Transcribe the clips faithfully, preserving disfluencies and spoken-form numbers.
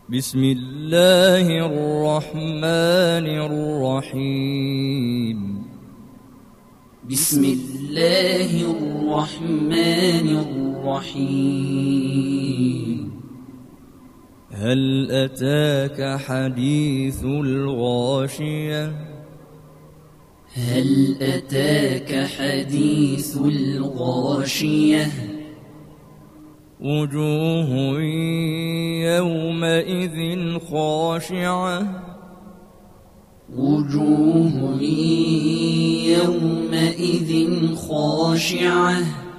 بسم الله الرحمن الرحيم بسم الله الرحمن الرحيم هل أتاك حديث الغاشية هل أتاك حديث الغاشية وجوه يومئذ خاشعة وجوه يومئذ خاشعة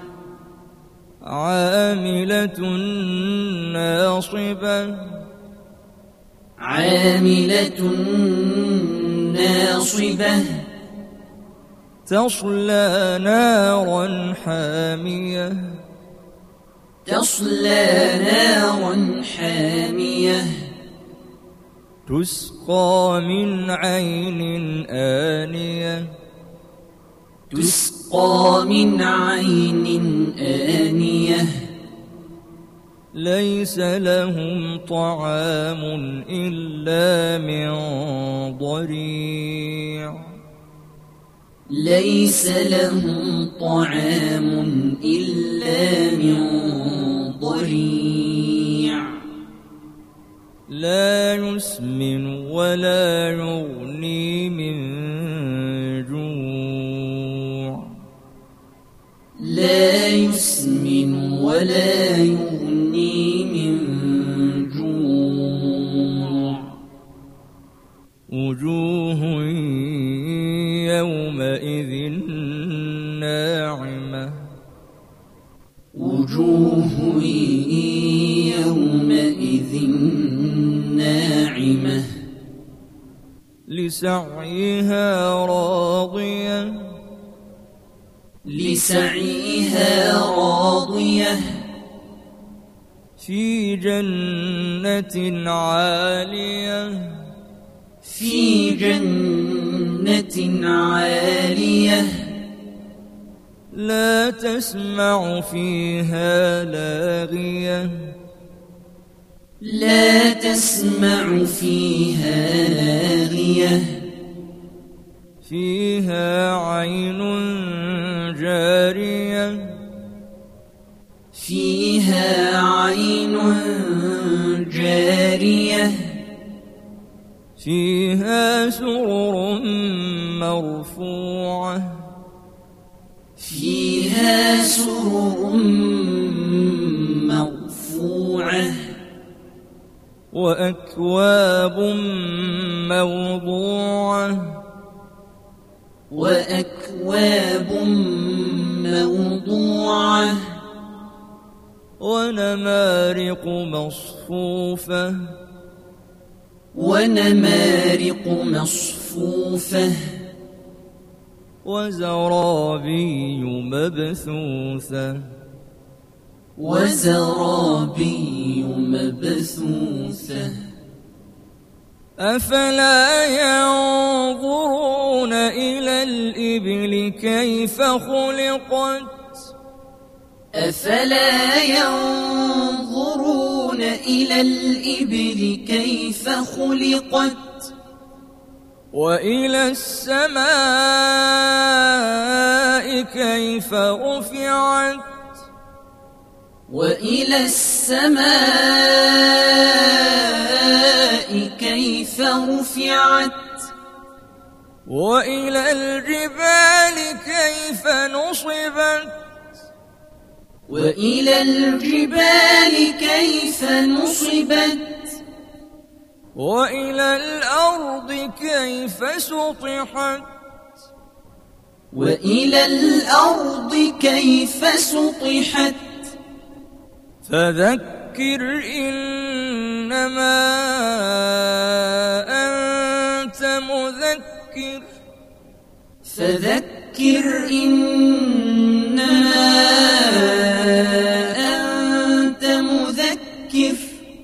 عاملة ناصبة عاملة ناصبة تصلى نارا حامية تصلى نارا حامية تسقى من عين آنية تسقى من عين آنية ليس لهم طعام إلا من ضريع ليس لهم طعام إلا من ضريع لا يسمن ولا يغني من جوع لا يسمن ولا يغني من جوع وجوه يومئذ ناعمة وجوه يومئذ ناعمة لسعيها راضية لسعيها راضية في جنة عالية في جنة عالية لا تسمع فيها لاغية لا تسمع فيها لاغية فيها عين جارية فيها عين جارية فيها سرر مرفوعة فيها سرر مرفوعة وأكواب موضوعة وأكواب موضوعة ونمارق مصفوفة ونمارق مصفوفة وزرابي مبثوثة وزرابي مبثوثة أفلا ينظرون إلى الإبل كيف خلقت أفلا ينظرون إلى الإبل كيف خلقت وإلى السماء كيف رفعت وإلى السماء كيف رفعت وإلى الجبال كيف نصبت وإلى الجبال كيف نصبت وإلى الأرض كيف سطحت وإلى الأرض كيف سطحت فذكر إنما أنت مذكر فذكر إنما أنت مذكر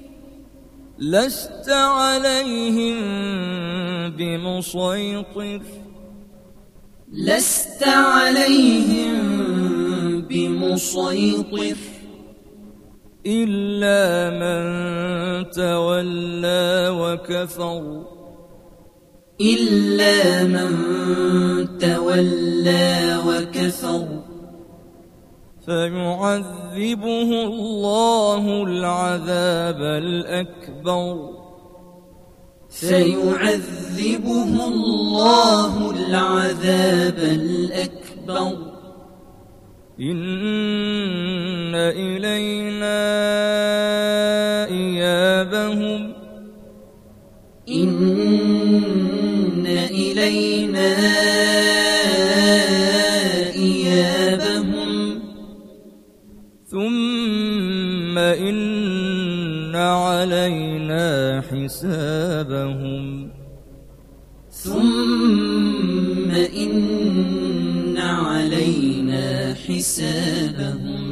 لست عليهم بمسيطر لست عليهم بمسيطر إلا من تولى وكفر إلا من تولى وكفر فيعذبه الله العذاب الأكبر فيعذبه الله العذاب الأكبر إن إلينا إيابهم إن إلينا إيابهم ثم إن علينا حسابهم ثم إن علينا حسابهم